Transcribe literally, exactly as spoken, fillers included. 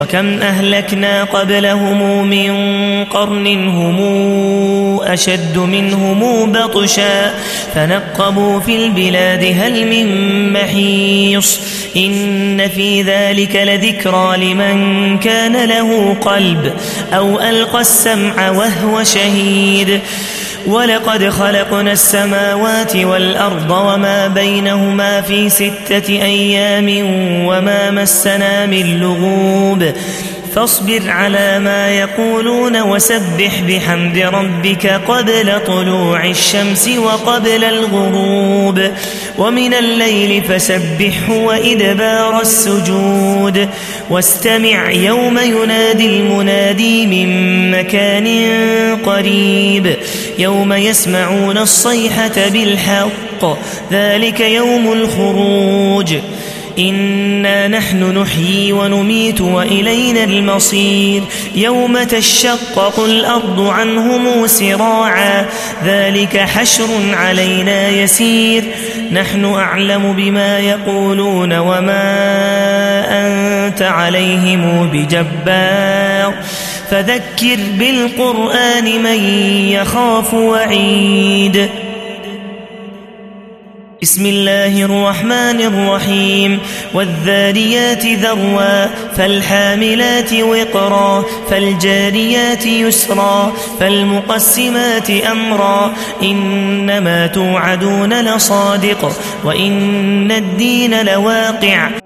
وكم أهلكنا قبلهم من قرن هم أشد منهم بطشا فنقبوا في البلاد هل من محيص إن في ذلك لذكرى لمن كان له قلب أو ألقى السمع وهو شهيد ولقد خلقنا السماوات والأرض وما بينهما في ستة أيام وما مسنا من لغوب فاصبر على ما يقولون وسبح بحمد ربك قبل طلوع الشمس وقبل الغروب ومن الليل فسبحه وإدبار السجود واستمع يوم ينادي المنادي من مكان قريب يوم يسمعون الصيحة بالحق ذلك يوم الخروج إنا نحن نحيي ونميت وإلينا المصير يوم تشقق الأرض عنهم سراعا ذلك حشر علينا يسير نحن أعلم بما يقولون وما أنت عليهم بجبار فذكر بالقرآن من يخاف وعيد بسم الله الرحمن الرحيم والذاريات ذروا فالحاملات وقرا فالجاريات يسرا فالمقسمات أمرا إنما توعدون لصادق وإن الدين لواقع